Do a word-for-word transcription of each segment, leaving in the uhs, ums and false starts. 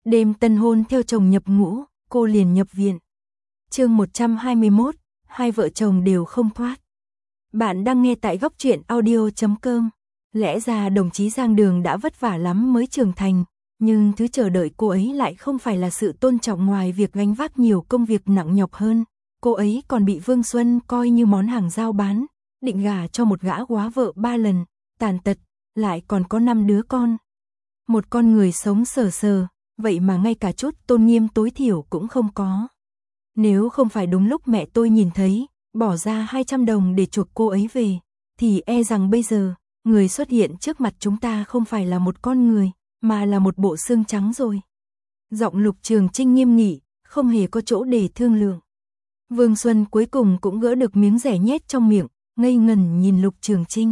Đêm tân hôn theo chồng nhập ngũ, cô liền nhập viện. Chương một trăm hai mươi mốt, hai vợ chồng đều không thoát. Bạn đang nghe tại góc truyện audio chấm com. Lẽ ra đồng chí Giang Đường đã vất vả lắm mới trưởng thành, nhưng thứ chờ đợi cô ấy lại không phải là sự tôn trọng, ngoài việc gánh vác nhiều công việc nặng nhọc hơn. Cô ấy còn bị Vương Xuân coi như món hàng giao bán, định gả cho một gã góa vợ ba lần, tàn tật, lại còn có năm đứa con. Một con người sống sờ sờ, vậy mà ngay cả chút tôn nghiêm tối thiểu cũng không có. Nếu không phải đúng lúc mẹ tôi nhìn thấy, bỏ ra hai trăm đồng để chuộc cô ấy về, thì e rằng bây giờ, người xuất hiện trước mặt chúng ta không phải là một con người, mà là một bộ xương trắng rồi. Giọng Lục Trường Trinh nghiêm nghị, không hề có chỗ để thương lượng. Vương Xuân cuối cùng cũng gỡ được miếng rẻ nhét trong miệng, ngây ngẩn nhìn Lục Trường Trinh.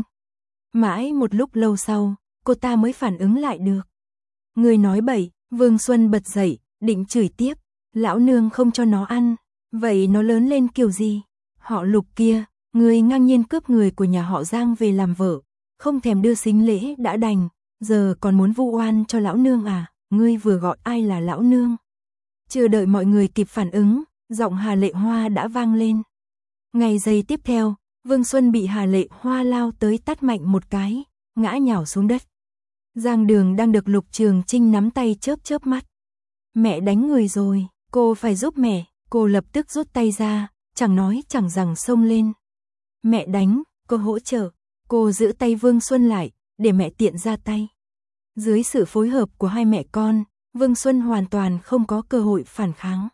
Mãi một lúc lâu sau, cô ta mới phản ứng lại được. Người nói bậy. Vương Xuân bật dậy, định chửi tiếp. Lão nương không cho nó ăn, vậy nó lớn lên kiểu gì? Họ Lục kia, người ngang nhiên cướp người của nhà họ Giang về làm vợ, không thèm đưa sính lễ đã đành, giờ còn muốn vu oan cho lão nương à? Ngươi vừa gọi ai là lão nương? Chưa đợi mọi người kịp phản ứng, giọng Hà Lệ Hoa đã vang lên. Ngay giây tiếp theo, Vương Xuân bị Hà Lệ Hoa lao tới tát mạnh một cái, ngã nhào xuống đất. Giang Đường đang được Lục Trường Trinh nắm tay chớp chớp mắt. Mẹ đánh người rồi, cô phải giúp mẹ. Cô lập tức rút tay ra, chẳng nói chẳng rằng xông lên. Mẹ đánh, cô hỗ trợ. Cô giữ tay Vương Xuân lại, để mẹ tiện ra tay. Dưới sự phối hợp của hai mẹ con, Vương Xuân hoàn toàn không có cơ hội phản kháng.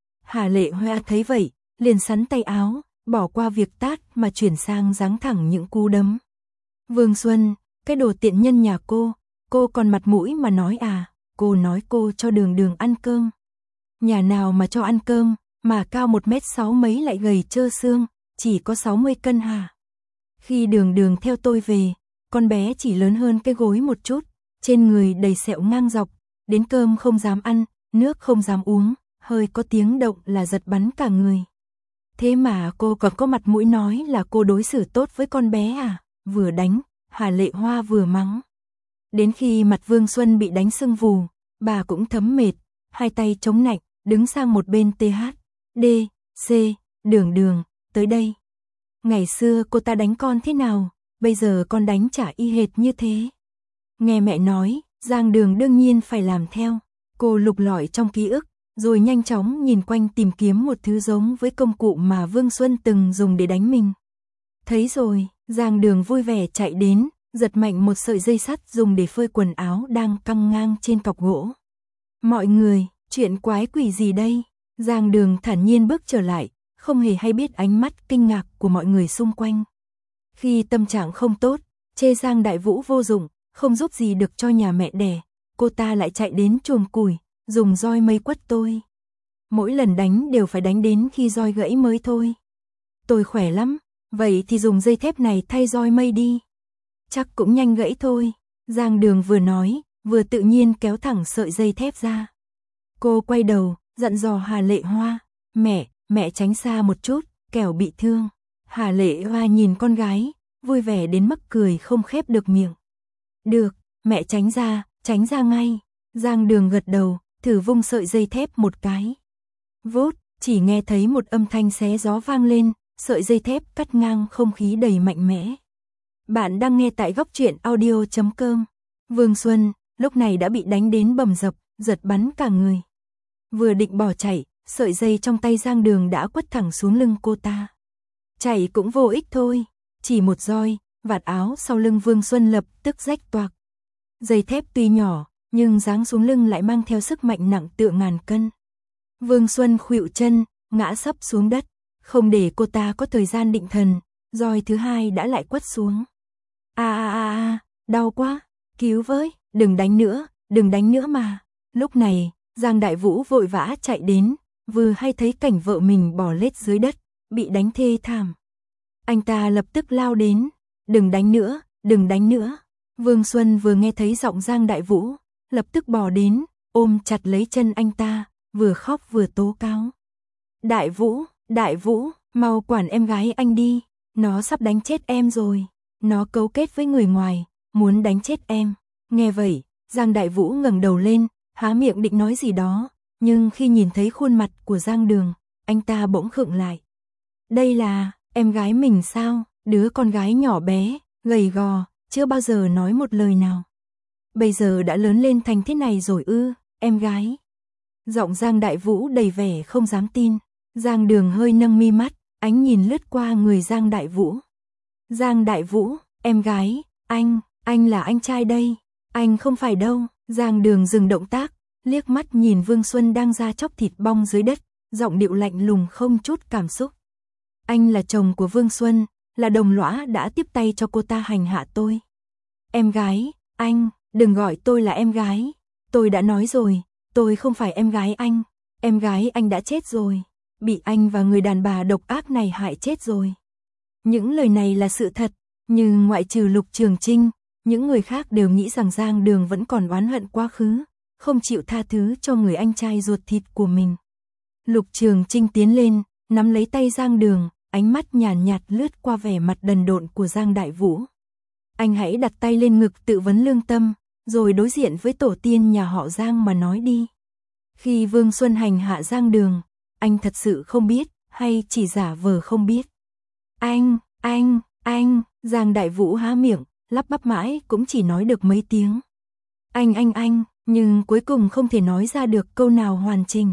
Hà Lệ Hoa thấy vậy, liền sắn tay áo, bỏ qua việc tát mà chuyển sang giáng thẳng những cú đấm. Vương Xuân, cái đồ tiện nhân nhà cô, cô còn mặt mũi mà nói à? Cô nói cô cho Đường Đường ăn cơm. Nhà nào mà cho ăn cơm, mà cao một mét sáu mấy lại gầy trơ xương, chỉ có sáu mươi cân hả? Khi Đường Đường theo tôi về, con bé chỉ lớn hơn cái gối một chút, trên người đầy sẹo ngang dọc, đến cơm không dám ăn, nước không dám uống, hơi có tiếng động là giật bắn cả người. Thế mà cô còn có mặt mũi nói là cô đối xử tốt với con bé à? Vừa đánh, Hà Lệ Hoa vừa mắng. Đến khi mặt Vương Xuân bị đánh sưng vù, bà cũng thấm mệt, hai tay chống nạnh, đứng sang một bên tê hát. D, C, Đường Đường, tới đây. Ngày xưa cô ta đánh con thế nào, bây giờ con đánh chả y hệt như thế. Nghe mẹ nói, Giang Đường đương nhiên phải làm theo. Cô lục lọi trong ký ức, rồi nhanh chóng nhìn quanh tìm kiếm một thứ giống với công cụ mà Vương Xuân từng dùng để đánh mình. Thấy rồi, Giang Đường vui vẻ chạy đến, giật mạnh một sợi dây sắt dùng để phơi quần áo đang căng ngang trên cọc gỗ. Mọi người, chuyện quái quỷ gì đây? Giang Đường thản nhiên bước trở lại, không hề hay biết ánh mắt kinh ngạc của mọi người xung quanh. Khi tâm trạng không tốt, chê Giang Đại Vũ vô dụng, không giúp gì được cho nhà mẹ đẻ, cô ta lại chạy đến chuồng củi, dùng roi mây quất tôi. Mỗi lần đánh đều phải đánh đến khi roi gãy mới thôi. Tôi khỏe lắm, vậy thì dùng dây thép này thay roi mây đi. Chắc cũng nhanh gãy thôi. Giang Đường vừa nói, vừa tự nhiên kéo thẳng sợi dây thép ra. Cô quay đầu, dặn dò Hà Lệ Hoa, mẹ, mẹ tránh xa một chút, kẻo bị thương. Hà Lệ Hoa nhìn con gái, vui vẻ đến mức cười không khép được miệng. Được, mẹ tránh ra, tránh ra ngay. Giang Đường gật đầu, thử vung sợi dây thép một cái. Vốt, chỉ nghe thấy một âm thanh xé gió vang lên, sợi dây thép cắt ngang không khí đầy mạnh mẽ. Bạn đang nghe tại góc truyện audio chấm com. Vương Xuân, lúc này đã bị đánh đến bầm dập, giật bắn cả người. Vừa định bỏ chạy, sợi dây trong tay Giang Đường đã quất thẳng xuống lưng cô ta. Chạy cũng vô ích thôi, chỉ một roi, vạt áo sau lưng Vương Xuân lập tức rách toạc. Dây thép tuy nhỏ, nhưng giáng xuống lưng lại mang theo sức mạnh nặng tựa ngàn cân. Vương Xuân khuỵu chân, ngã sấp xuống đất, không để cô ta có thời gian định thần, roi thứ hai đã lại quất xuống. A a a a, đau quá, cứu với, đừng đánh nữa, đừng đánh nữa mà. Lúc này, Giang Đại Vũ vội vã chạy đến, vừa hay thấy cảnh vợ mình bò lết dưới đất, bị đánh thê thảm. Anh ta lập tức lao đến, đừng đánh nữa, đừng đánh nữa. Vương Xuân vừa nghe thấy giọng Giang Đại Vũ, lập tức bò đến, ôm chặt lấy chân anh ta, vừa khóc vừa tố cáo. Đại Vũ, Đại Vũ, mau quản em gái anh đi, nó sắp đánh chết em rồi. Nó cấu kết với người ngoài, muốn đánh chết em. Nghe vậy, Giang Đại Vũ ngẩng đầu lên, há miệng định nói gì đó, nhưng khi nhìn thấy khuôn mặt của Giang Đường, anh ta bỗng khựng lại. Đây là em gái mình sao? Đứa con gái nhỏ bé, gầy gò, chưa bao giờ nói một lời nào. Bây giờ đã lớn lên thành thế này rồi ư, em gái. Giọng Giang Đại Vũ đầy vẻ không dám tin. Giang Đường hơi nâng mi mắt, ánh nhìn lướt qua người Giang Đại Vũ. Giang Đại Vũ, em gái, anh, anh là anh trai đây. Anh không phải đâu. Giang Đường dừng động tác, liếc mắt nhìn Vương Xuân đang ra chóc thịt bong dưới đất, giọng điệu lạnh lùng không chút cảm xúc. Anh là chồng của Vương Xuân, là đồng lõa đã tiếp tay cho cô ta hành hạ tôi. Em gái, anh, đừng gọi tôi là em gái. Tôi đã nói rồi, tôi không phải em gái anh. Em gái anh đã chết rồi, bị anh và người đàn bà độc ác này hại chết rồi. Những lời này là sự thật, nhưng ngoại trừ Lục Trường Trinh, những người khác đều nghĩ rằng Giang Đường vẫn còn oán hận quá khứ, không chịu tha thứ cho người anh trai ruột thịt của mình. Lục Trường Trinh tiến lên, nắm lấy tay Giang Đường, ánh mắt nhàn nhạt, nhạt lướt qua vẻ mặt đần độn của Giang Đại Vũ. Anh hãy đặt tay lên ngực tự vấn lương tâm, rồi đối diện với tổ tiên nhà họ Giang mà nói đi. Khi Vương Xuân hành hạ Giang Đường, anh thật sự không biết, hay chỉ giả vờ không biết. Anh, anh, anh, Giang Đại Vũ há miệng, lắp bắp mãi cũng chỉ nói được mấy tiếng. Anh anh anh, nhưng cuối cùng không thể nói ra được câu nào hoàn chỉnh.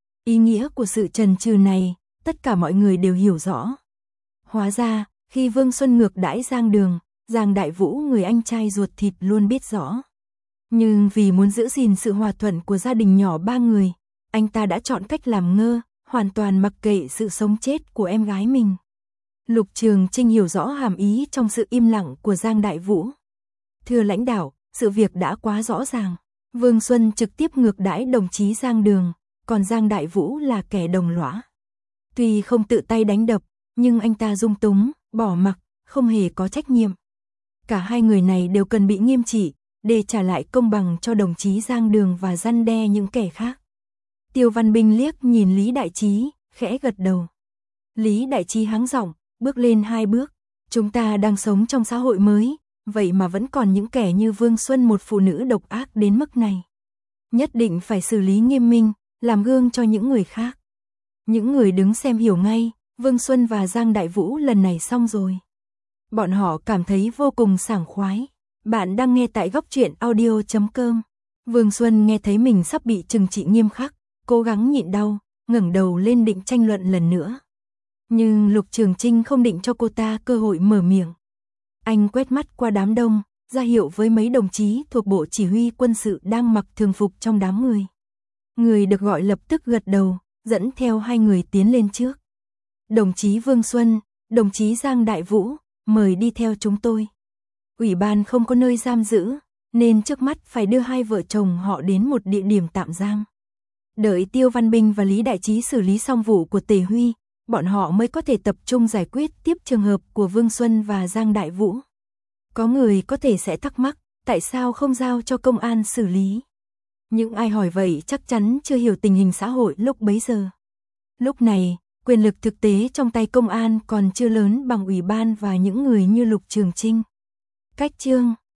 Ý nghĩa của sự chần chừ này, tất cả mọi người đều hiểu rõ. Hóa ra, khi Vương Xuân ngược đãi Giang Đường, Giang Đại Vũ người anh trai ruột thịt luôn biết rõ. Nhưng vì muốn giữ gìn sự hòa thuận của gia đình nhỏ ba người, anh ta đã chọn cách làm ngơ, hoàn toàn mặc kệ sự sống chết của em gái mình. Lục Trường Trinh hiểu rõ hàm ý trong sự im lặng của Giang Đại Vũ. Thưa lãnh đạo, sự việc đã quá rõ ràng. Vương Xuân trực tiếp ngược đãi đồng chí Giang Đường, còn Giang Đại Vũ là kẻ đồng lõa. Tuy không tự tay đánh đập, nhưng anh ta dung túng, bỏ mặc, không hề có trách nhiệm. Cả hai người này đều cần bị nghiêm trị, để trả lại công bằng cho đồng chí Giang Đường và răn đe những kẻ khác. Tiêu Văn Binh liếc nhìn Lý Đại Trí, khẽ gật đầu. Lý Đại Trí hắng giọng, bước lên hai bước. Chúng ta đang sống trong xã hội mới, vậy mà vẫn còn những kẻ như Vương Xuân, một phụ nữ độc ác đến mức này. Nhất định phải xử lý nghiêm minh, làm gương cho những người khác. Những người đứng xem hiểu ngay, Vương Xuân và Giang Đại Vũ lần này xong rồi. Bọn họ cảm thấy vô cùng sảng khoái. Bạn đang nghe tại góc truyện audio chấm com. Vương Xuân nghe thấy mình sắp bị trừng trị nghiêm khắc, cố gắng nhịn đau, ngẩng đầu lên định tranh luận lần nữa. Nhưng Lục Trường Trinh không định cho cô ta cơ hội mở miệng. Anh quét mắt qua đám đông, ra hiệu với mấy đồng chí thuộc bộ chỉ huy quân sự đang mặc thường phục trong đám người. Người được gọi lập tức gật đầu, dẫn theo hai người tiến lên trước. Đồng chí Vương Xuân, đồng chí Giang Đại Vũ, mời đi theo chúng tôi. Ủy ban không có nơi giam giữ, nên trước mắt phải đưa hai vợ chồng họ đến một địa điểm tạm giam. Đợi Tiêu Văn Binh và Lý Đại Trí xử lý xong vụ của Tề Huy, bọn họ mới có thể tập trung giải quyết tiếp trường hợp của Vương Xuân và Giang Đại Vũ. Có người có thể sẽ thắc mắc, tại sao không giao cho công an xử lý? Những ai hỏi vậy chắc chắn chưa hiểu tình hình xã hội lúc bấy giờ. Lúc này, quyền lực thực tế trong tay công an còn chưa lớn bằng ủy ban và những người như Lục Trường Trinh. Cách chương